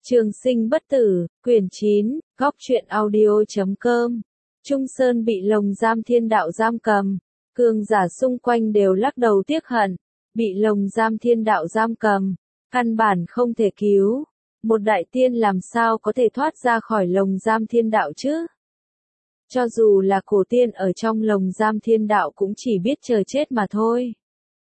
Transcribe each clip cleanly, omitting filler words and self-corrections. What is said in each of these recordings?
Trường sinh bất tử, quyển 9, góc truyện audio.com. Trung Sơn bị lồng giam thiên đạo giam cầm, cường giả xung quanh đều lắc đầu tiếc hận, bị lồng giam thiên đạo giam cầm, căn bản không thể cứu. Một đại tiên làm sao có thể thoát ra khỏi lồng giam thiên đạo chứ? Cho dù là cổ tiên ở trong lồng giam thiên đạo cũng chỉ biết chờ chết mà thôi.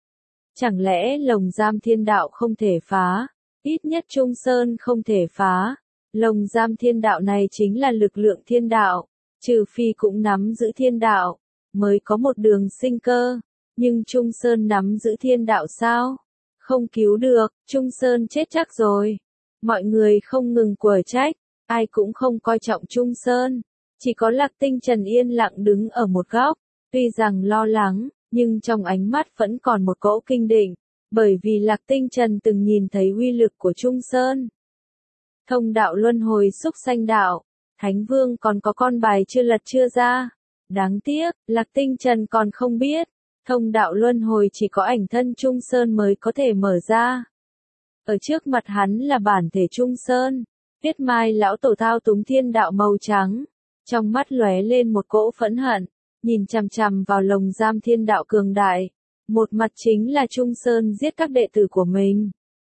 Chẳng lẽ lồng giam thiên đạo không thể phá? Ít nhất Trung Sơn không thể phá. Lồng giam thiên đạo này chính là lực lượng thiên đạo, trừ phi cũng nắm giữ thiên đạo, mới có một đường sinh cơ. Nhưng Trung Sơn nắm giữ thiên đạo sao? Không cứu được, Trung Sơn chết chắc rồi. Mọi người không ngừng quở trách, ai cũng không coi trọng Trung Sơn. Chỉ có Lạc Tinh Trần yên lặng đứng ở một góc, tuy rằng lo lắng, nhưng trong ánh mắt vẫn còn một cỗ kinh định, bởi vì Lạc Tinh Trần từng nhìn thấy uy lực của Trung Sơn. Thông đạo luân hồi xúc sanh đạo, Thánh Vương còn có con bài chưa lật chưa ra. Đáng tiếc, Lạc Tinh Trần còn không biết, thông đạo luân hồi chỉ có ảnh thân Trung Sơn mới có thể mở ra. Ở trước mặt hắn là bản thể Trung Sơn, Tuyết Mai lão tổ thao túng thiên đạo màu trắng, trong mắt lóe lên một cỗ phẫn hận, nhìn chằm chằm vào lồng giam thiên đạo cường đại. Một mặt chính là Trung Sơn giết các đệ tử của mình.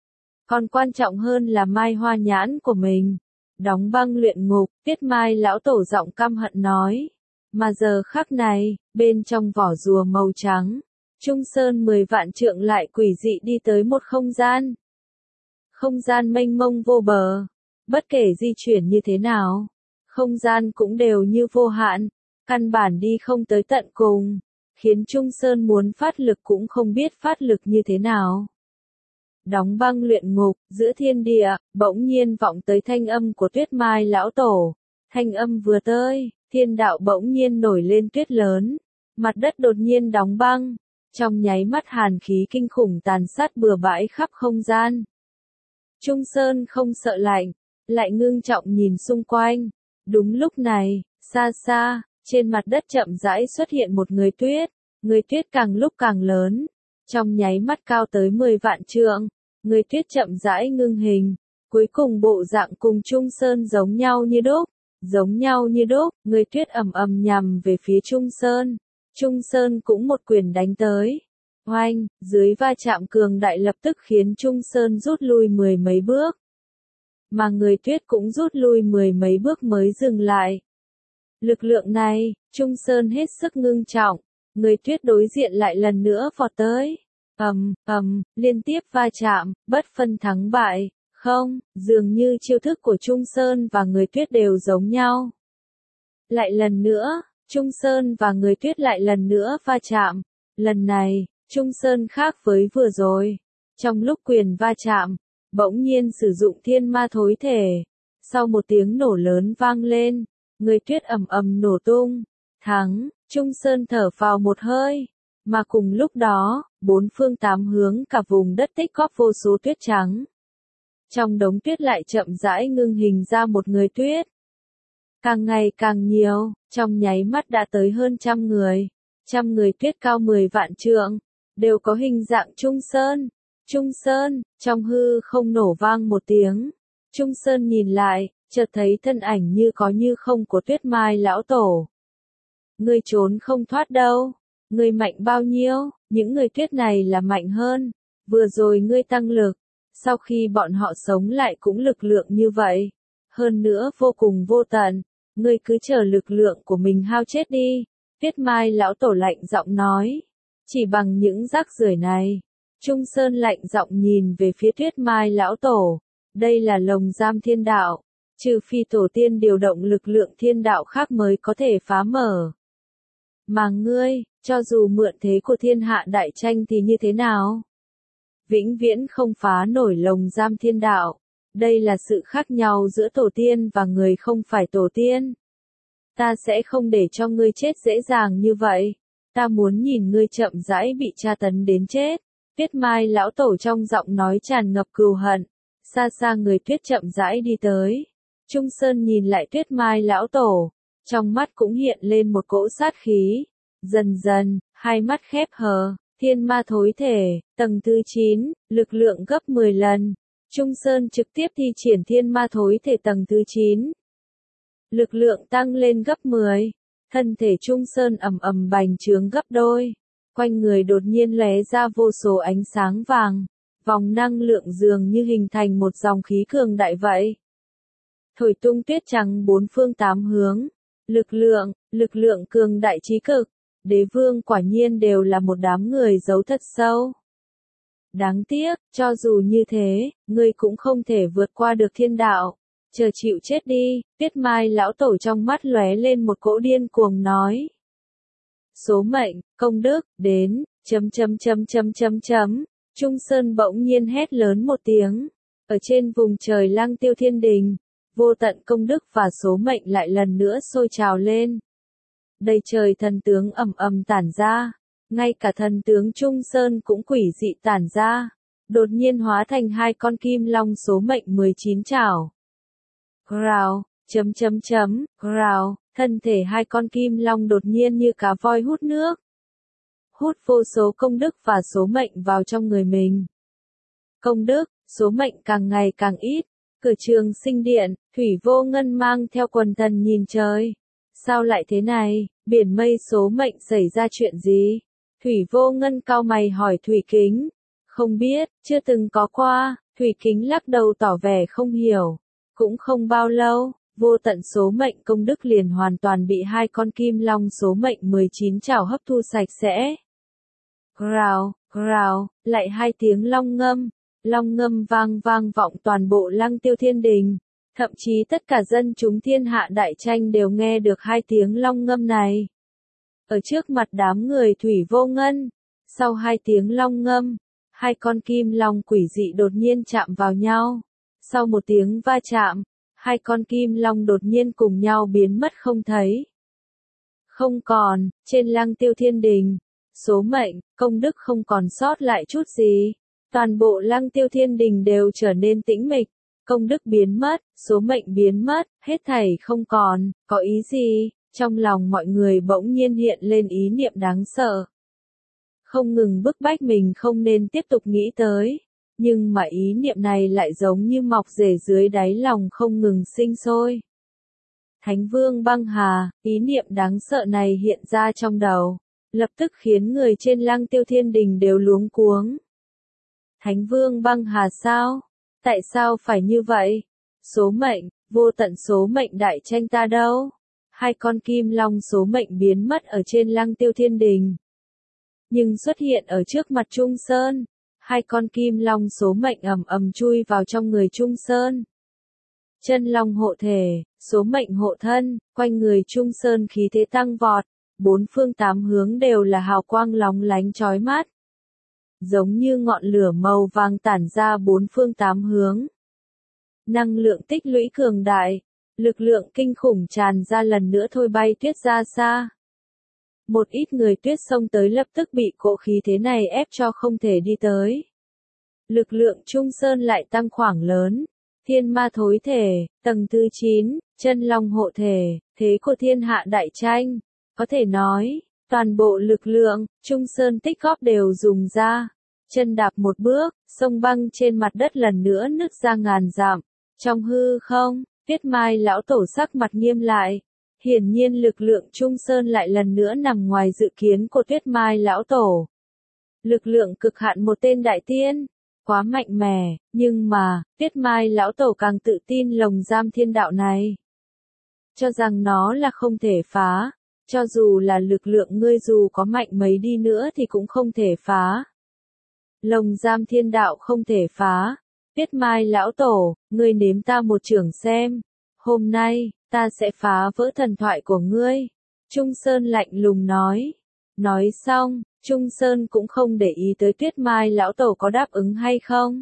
Còn quan trọng hơn là Mai Hoa Nhãn của mình. Đóng băng luyện ngục, Tuyết Mai lão tổ giọng căm hận nói. Mà giờ khắc này, bên trong vỏ rùa màu trắng, Trung Sơn 10 vạn trượng lại quỷ dị đi tới một không gian. Không gian mênh mông vô bờ. Bất kể di chuyển như thế nào, không gian cũng đều như vô hạn, căn bản đi không tới tận cùng, khiến Trung Sơn muốn phát lực cũng không biết phát lực như thế nào. Đóng băng luyện ngục, giữa thiên địa, bỗng nhiên vọng tới thanh âm của Tuyết Mai lão tổ. Thanh âm vừa tới, thiên đạo bỗng nhiên nổi lên tuyết lớn, mặt đất đột nhiên đóng băng, trong nháy mắt hàn khí kinh khủng tàn sát bừa bãi khắp không gian. Trung Sơn không sợ lạnh, lại ngưng trọng nhìn xung quanh. Đúng lúc này, xa xa, trên mặt đất chậm rãi xuất hiện một người tuyết càng lúc càng lớn, trong nháy mắt cao tới 10 vạn trượng, người tuyết chậm rãi ngưng hình, cuối cùng bộ dạng cùng Trung Sơn giống nhau như đúc, người tuyết ầm ầm nhằm về phía Trung Sơn cũng một quyền đánh tới. Oanh, dưới va chạm cường đại lập tức khiến Trung Sơn rút lui 10 mấy bước. Mà người tuyết cũng rút lui 10 mấy bước mới dừng lại. Lực lượng này, Trung Sơn hết sức ngưng trọng, người tuyết đối diện lại lần nữa vọt tới. Liên tiếp va chạm, bất phân thắng bại. Không, dường như chiêu thức của Trung Sơn và người tuyết đều giống nhau. Lại lần nữa, Trung Sơn và người tuyết lại lần nữa va chạm. Lần này, Trung Sơn khác với vừa rồi. Trong lúc quyền va chạm, bỗng nhiên sử dụng thiên ma thối thể. Sau một tiếng nổ lớn vang lên, người tuyết ầm ầm nổ tung. Thắng, Trung Sơn thở phào một hơi. Mà cùng lúc đó, bốn phương tám hướng cả vùng đất tích góp vô số tuyết trắng. Trong đống tuyết lại chậm rãi ngưng hình ra một người tuyết. Càng ngày càng nhiều, trong nháy mắt đã tới hơn 100 người. 100 người tuyết cao 10 vạn trượng, đều có hình dạng Trung Sơn, trong hư không nổ vang một tiếng. Trung Sơn nhìn lại, chợt thấy thân ảnh như có như không của Tuyết Mai lão tổ. Ngươi trốn không thoát đâu, ngươi mạnh bao nhiêu, những người tuyết này là mạnh hơn. Vừa rồi ngươi tăng lực, sau khi bọn họ sống lại cũng lực lượng như vậy. Hơn nữa vô cùng vô tận, ngươi cứ chờ lực lượng của mình hao chết đi. Tuyết Mai lão tổ lạnh giọng nói, chỉ bằng những rác rưởi này. Trung Sơn lạnh giọng nhìn về phía Tuyết Mai lão tổ, đây là lồng giam thiên đạo, trừ phi tổ tiên điều động lực lượng thiên đạo khác mới có thể phá mở. Mà ngươi, cho dù mượn thế của thiên hạ đại tranh thì như thế nào? Vĩnh viễn không phá nổi lồng giam thiên đạo. Đây là sự khác nhau giữa tổ tiên và người không phải tổ tiên. Ta sẽ không để cho ngươi chết dễ dàng như vậy. Ta muốn nhìn ngươi chậm rãi bị tra tấn đến chết. Tuyết Mai lão tổ trong giọng nói tràn ngập cừu hận. Xa xa người tuyết chậm rãi đi tới. Trung Sơn nhìn lại Tuyết Mai lão tổ, trong mắt cũng hiện lên một cỗ sát khí. Dần dần, hai mắt khép hờ, thiên ma thối thể, tầng thứ 9, lực lượng gấp 10 lần. Trung Sơn trực tiếp thi triển thiên ma thối thể tầng thứ 9. Lực lượng tăng lên gấp 10. Thân thể Trung Sơn ầm ầm bành trướng gấp đôi. Quanh người đột nhiên lóe ra vô số ánh sáng vàng. Vòng năng lượng dường như hình thành một dòng khí cường đại vậy. Thổi tung tuyết trắng bốn phương tám hướng. Lực lượng cường đại trí cực. Đế vương quả nhiên đều là một đám người giấu thật sâu. Đáng tiếc, cho dù như thế, ngươi cũng không thể vượt qua được thiên đạo. Chờ chịu chết đi, Tuyết Mai lão tổ trong mắt lóe lên một cỗ điên cuồng nói. Số mệnh, công đức, đến, Trung Sơn bỗng nhiên hét lớn một tiếng. Ở trên vùng trời Lăng Tiêu Thiên Đình, vô tận công đức và số mệnh lại lần nữa sôi trào lên. Đầy trời thần tướng ầm ầm tản ra, ngay cả thần tướng Trung Sơn cũng quỷ dị tản ra, đột nhiên hóa thành hai con kim long số mệnh 19 chảo. Rào, rào, thân thể hai con kim long đột nhiên như cá voi hút nước. Hút vô số công đức và số mệnh vào trong người mình. Công đức, số mệnh càng ngày càng ít. Cửa Trường Sinh Điện, Thủy Vô Ngân mang theo quần thần nhìn trời. Sao lại thế này, biển mây số mệnh xảy ra chuyện gì? Thủy Vô Ngân cau mày hỏi Thủy Kính. Không biết, chưa từng có qua, Thủy Kính lắc đầu tỏ vẻ không hiểu. Cũng không bao lâu, vô tận số mệnh công đức liền hoàn toàn bị hai con kim long số mệnh 19 chảo hấp thu sạch sẽ. Rào, lại hai tiếng long ngâm vang vọng toàn bộ Lăng Tiêu Thiên Đình. Thậm chí tất cả dân chúng thiên hạ đại tranh đều nghe được hai tiếng long ngâm này. Ở trước mặt đám người Thủy Vô Ngân, sau hai tiếng long ngâm, hai con kim long quỷ dị đột nhiên chạm vào nhau. Sau một tiếng va chạm, hai con kim long đột nhiên cùng nhau biến mất không thấy. Không còn, trên Lăng Tiêu Thiên Đình, số mệnh, công đức không còn sót lại chút gì. Toàn bộ Lăng Tiêu Thiên Đình đều trở nên tĩnh mịch. Công đức biến mất, số mệnh biến mất, hết thảy không còn, có ý gì? Trong lòng mọi người bỗng nhiên hiện lên ý niệm đáng sợ. Không ngừng bức bách mình không nên tiếp tục nghĩ tới. Nhưng mà ý niệm này lại giống như mọc rễ dưới đáy lòng không ngừng sinh sôi. Thánh Vương Băng Hà, ý niệm đáng sợ này hiện ra trong đầu. Lập tức khiến người trên Lăng Tiêu Thiên Đình đều luống cuống. Thánh Vương Băng Hà sao? Tại sao phải như vậy? Số mệnh, vô tận số mệnh đại tranh ta đâu? Hai con kim long số mệnh biến mất ở trên Lăng Tiêu Thiên Đình. Nhưng xuất hiện ở trước mặt Trung Sơn. Hai con kim long số mệnh ầm chui vào trong người Trung Sơn. Chân long hộ thể, số mệnh hộ thân, quanh người Trung Sơn khí thế tăng vọt. Bốn phương tám hướng đều là hào quang lóng lánh chói mắt. Giống như ngọn lửa màu vàng tản ra bốn phương tám hướng. Năng lượng tích lũy cường đại, lực lượng kinh khủng tràn ra lần nữa thôi bay tuyết ra xa. Một ít người tuyết xông tới lập tức bị cỗ khí thế này ép cho không thể đi tới. Lực lượng Trung Sơn lại tăng khoảng lớn. Thiên ma thối thể, tầng thứ 9, chân long hộ thể, thế của thiên hạ đại tranh. Có thể nói, toàn bộ lực lượng, Trung Sơn tích góp đều dùng ra. Chân đạp một bước, sông băng trên mặt đất lần nữa nứt ra ngàn dặm. Trong hư không, Tuyết Mai lão tổ sắc mặt nghiêm lại. Hiển nhiên lực lượng Trung Sơn lại lần nữa nằm ngoài dự kiến của Tuyết Mai lão tổ. Lực lượng cực hạn một tên đại tiên, quá mạnh mẽ, nhưng mà, Tuyết Mai lão tổ càng tự tin lồng giam thiên đạo này. Cho rằng nó là không thể phá, cho dù là lực lượng ngươi dù có mạnh mấy đi nữa thì cũng không thể phá. Lồng giam thiên đạo không thể phá. Tuyết Mai lão tổ, ngươi nếm ta một chưởng xem. Hôm nay, ta sẽ phá vỡ thần thoại của ngươi. Trung Sơn lạnh lùng nói. Nói xong, Trung Sơn cũng không để ý tới Tuyết Mai lão tổ có đáp ứng hay không.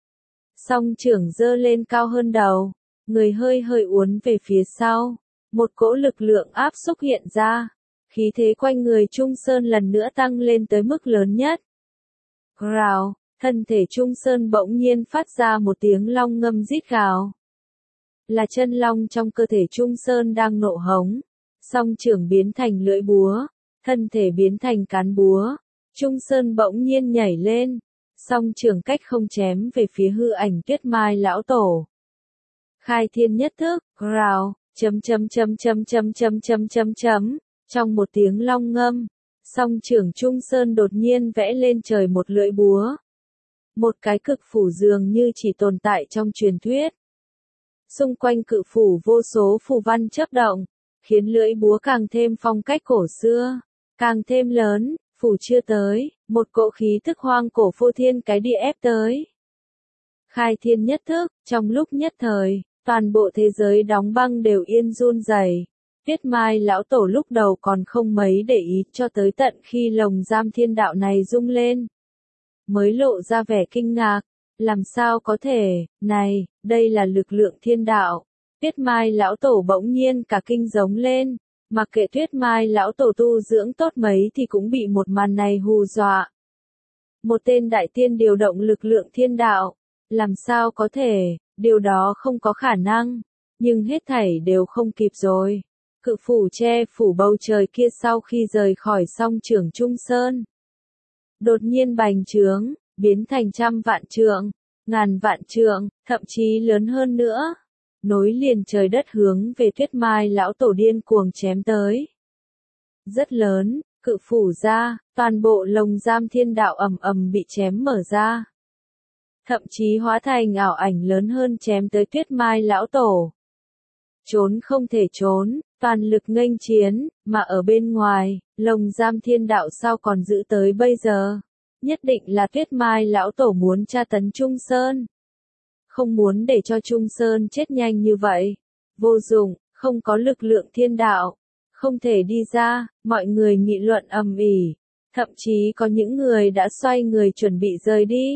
Song chưởng giơ lên cao hơn đầu. Người hơi uốn về phía sau. Một cỗ lực lượng áp xúc hiện ra. Khí thế quanh người Trung Sơn lần nữa tăng lên tới mức lớn nhất. Rào, thân thể Trung Sơn bỗng nhiên phát ra một tiếng long ngâm rít gào. Là chân long trong cơ thể Trung Sơn đang nộ hống. Song chưởng biến thành lưỡi búa, thân thể biến thành cán búa. Trung Sơn bỗng nhiên nhảy lên. Song trường cách không chém về phía hư ảnh Tuyết Mai lão tổ. Khai thiên nhất thức, rào, trong một tiếng long ngâm, song trưởng Trung Sơn đột nhiên vẽ lên trời một lưỡi búa. Một cái cực phủ dường như chỉ tồn tại trong truyền thuyết. Xung quanh cự phủ vô số phù văn chớp động, khiến lưỡi búa càng thêm phong cách cổ xưa, càng thêm lớn, phủ chưa tới, một cỗ khí tức hoang cổ phô thiên cái địa ép tới. Khai thiên nhất thức, trong lúc nhất thời, toàn bộ thế giới đóng băng đều yên run rẩy. Tuyết Mai lão tổ lúc đầu còn không mấy để ý cho tới tận khi lồng giam thiên đạo này rung lên. Mới lộ ra vẻ kinh ngạc, làm sao có thể, này, đây là lực lượng thiên đạo. Tuyết Mai lão tổ bỗng nhiên cả kinh giống lên, mặc kệ Tuyết Mai lão tổ tu dưỡng tốt mấy thì cũng bị một màn này hù dọa. Một tên đại tiên điều động lực lượng thiên đạo, làm sao có thể, điều đó không có khả năng, nhưng hết thảy đều không kịp rồi. Cự phủ che phủ bầu trời kia sau khi rời khỏi song trưởng Trung Sơn, đột nhiên bành trướng, biến thành trăm vạn trượng, ngàn vạn trượng, thậm chí lớn hơn nữa. Nối liền trời đất hướng về Tuyết Mai lão tổ điên cuồng chém tới. Rất lớn, cự phủ ra, toàn bộ lồng giam thiên đạo ầm ầm bị chém mở ra. Thậm chí hóa thành ảo ảnh lớn hơn chém tới Tuyết Mai lão tổ. Trốn không thể trốn, toàn lực nghênh chiến, mà ở bên ngoài, lồng giam thiên đạo sao còn giữ tới bây giờ. Nhất định là Tuyết Mai lão tổ muốn tra tấn Trung Sơn. Không muốn để cho Trung Sơn chết nhanh như vậy. Vô dụng, không có lực lượng thiên đạo. Không thể đi ra, mọi người nghị luận ầm ĩ. Thậm chí có những người đã xoay người chuẩn bị rời đi.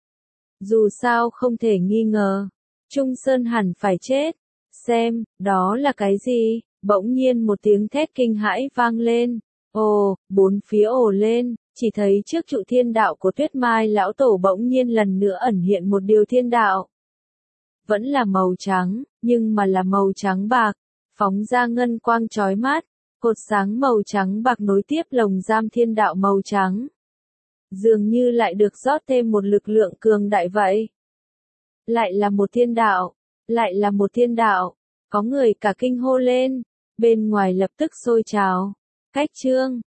Dù sao không thể nghi ngờ. Trung Sơn hẳn phải chết. Xem, đó là cái gì? Bỗng nhiên một tiếng thét kinh hãi vang lên. Ồ, bốn phía ồ lên. Chỉ thấy trước trụ thiên đạo của Tuyết Mai lão tổ bỗng nhiên lần nữa ẩn hiện một điều thiên đạo. Vẫn là màu trắng, nhưng mà là màu trắng bạc, phóng ra ngân quang chói mắt, cột sáng màu trắng bạc nối tiếp lồng giam thiên đạo màu trắng. Dường như lại được rót thêm một lực lượng cường đại vậy. Lại là một thiên đạo, lại là một thiên đạo, có người cả kinh hô lên, bên ngoài lập tức sôi trào. Cách chương